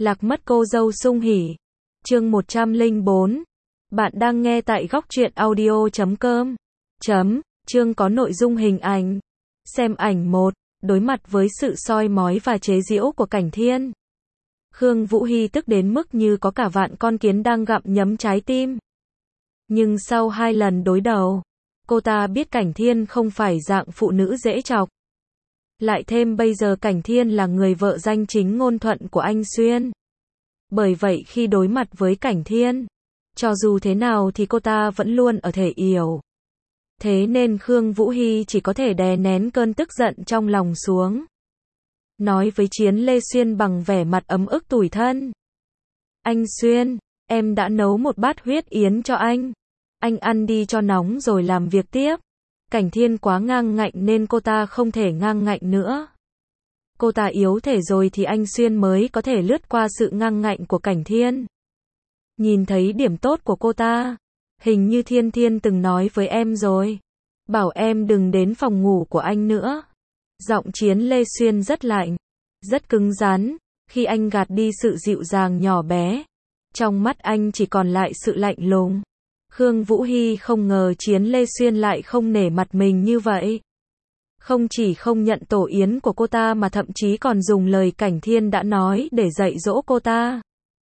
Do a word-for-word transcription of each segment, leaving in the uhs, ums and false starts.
Lạc mất cô dâu Sung Hỉ. Chương một trăm lẻ bốn. Bạn đang nghe tại góc truyện audio chấm com. Chấm, chương có nội dung hình ảnh. Xem ảnh một. Đối mặt với sự soi mói và chế giễu của Cảnh Thiên, Khương Vũ Hi tức đến mức như có cả vạn con kiến đang gặm nhấm trái tim. Nhưng sau hai lần đối đầu, cô ta biết Cảnh Thiên không phải dạng phụ nữ dễ chọc. Lại thêm bây giờ Cảnh Thiên là người vợ danh chính ngôn thuận của anh Xuyên. Bởi vậy khi đối mặt với Cảnh Thiên, cho dù thế nào thì cô ta vẫn luôn ở thể yểu. Thế nên Khương Vũ Hi chỉ có thể đè nén cơn tức giận trong lòng xuống. Nói với Chiến Lê Xuyên bằng vẻ mặt ấm ức tủi thân. Anh Xuyên, em đã nấu một bát huyết yến cho anh. Anh ăn đi cho nóng rồi làm việc tiếp. Cảnh Thiên quá ngang ngạnh nên cô ta không thể ngang ngạnh nữa. Cô ta yếu thể rồi thì anh Xuyên mới có thể lướt qua sự ngang ngạnh của Cảnh Thiên. Nhìn thấy điểm tốt của cô ta. Hình như Thiên Thiên từng nói với em rồi. Bảo em đừng đến phòng ngủ của anh nữa. Giọng Chiến Lê Xuyên rất lạnh, rất cứng rắn. Khi anh gạt đi sự dịu dàng nhỏ bé, trong mắt anh chỉ còn lại sự lạnh lùng. Khương Vũ Hi không ngờ Chiến Lê Xuyên lại không nể mặt mình như vậy. Không chỉ không nhận tổ yến của cô ta mà thậm chí còn dùng lời Cảnh Thiên đã nói để dạy dỗ cô ta.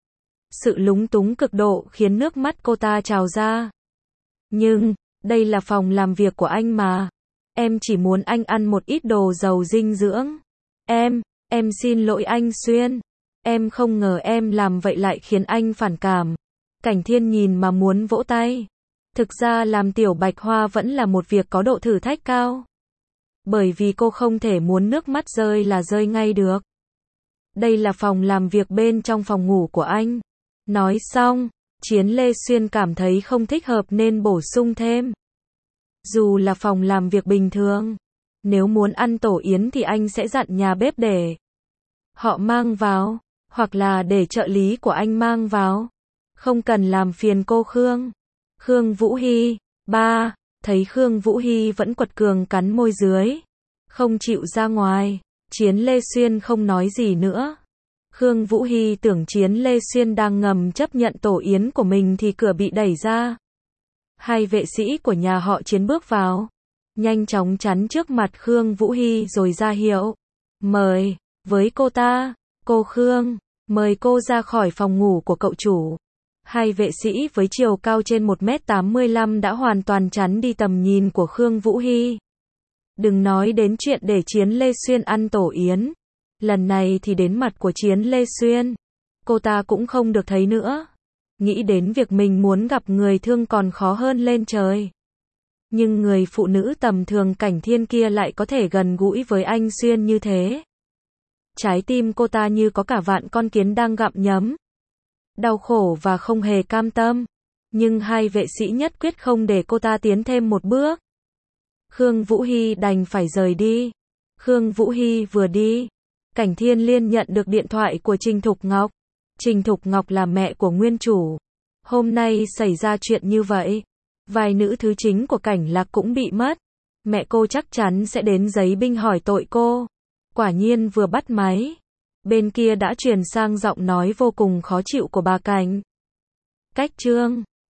Sự lúng túng cực độ khiến nước mắt cô ta trào ra. Nhưng, đây là phòng làm việc của anh mà. Em chỉ muốn anh ăn một ít đồ giàu dinh dưỡng. Em, em xin lỗi anh Xuyên. Em không ngờ em làm vậy lại khiến anh phản cảm. Cảnh Thiên nhìn mà muốn vỗ tay. Thực ra làm tiểu bạch hoa vẫn là một việc có độ thử thách cao. Bởi vì cô không thể muốn nước mắt rơi là rơi ngay được. Đây là phòng làm việc bên trong phòng ngủ của anh. Nói xong, Chiến Lê Xuyên cảm thấy không thích hợp nên bổ sung thêm. Dù là phòng làm việc bình thường, nếu muốn ăn tổ yến thì anh sẽ dặn nhà bếp để họ mang vào, hoặc là để trợ lý của anh mang vào. Không cần làm phiền cô Khương. Khương Vũ Hi. Ba. Thấy Khương Vũ Hi vẫn quật cường cắn môi dưới, không chịu ra ngoài, Chiến Lê Xuyên không nói gì nữa. Khương Vũ Hi tưởng Chiến Lê Xuyên đang ngầm chấp nhận tổ yến của mình thì cửa bị đẩy ra. Hai vệ sĩ của nhà họ Chiến bước vào, nhanh chóng chắn trước mặt Khương Vũ Hi rồi ra hiệu. Mời, với cô ta, cô Khương, mời cô ra khỏi phòng ngủ của cậu chủ. Hai vệ sĩ với chiều cao trên một mét tám mươi lăm đã hoàn toàn chắn đi tầm nhìn của Khương Vũ Hi. Đừng nói đến chuyện để Chiến Lê Xuyên ăn tổ yến. Lần này thì đến mặt của Chiến Lê Xuyên, cô ta cũng không được thấy nữa. Nghĩ đến việc mình muốn gặp người thương còn khó hơn lên trời. Nhưng người phụ nữ tầm thường Cảnh Thiên kia lại có thể gần gũi với anh Xuyên như thế. Trái tim cô ta như có cả vạn con kiến đang gặm nhấm. Đau khổ và không hề cam tâm. Nhưng hai vệ sĩ nhất quyết không để cô ta tiến thêm một bước. Khương Vũ Hi đành phải rời đi. Khương Vũ Hi vừa đi, Cảnh Thiên liên nhận được điện thoại của Trình Thục Ngọc. Trình Thục Ngọc là mẹ của nguyên chủ. Hôm nay xảy ra chuyện như vậy, vài nữ thứ chính của Cảnh Lạc cũng bị mất. Mẹ cô chắc chắn sẽ đến giấy binh hỏi tội cô. Quả nhiên vừa bắt máy, bên kia đã truyền sang giọng nói vô cùng khó chịu của bà Cảnh. Cách chương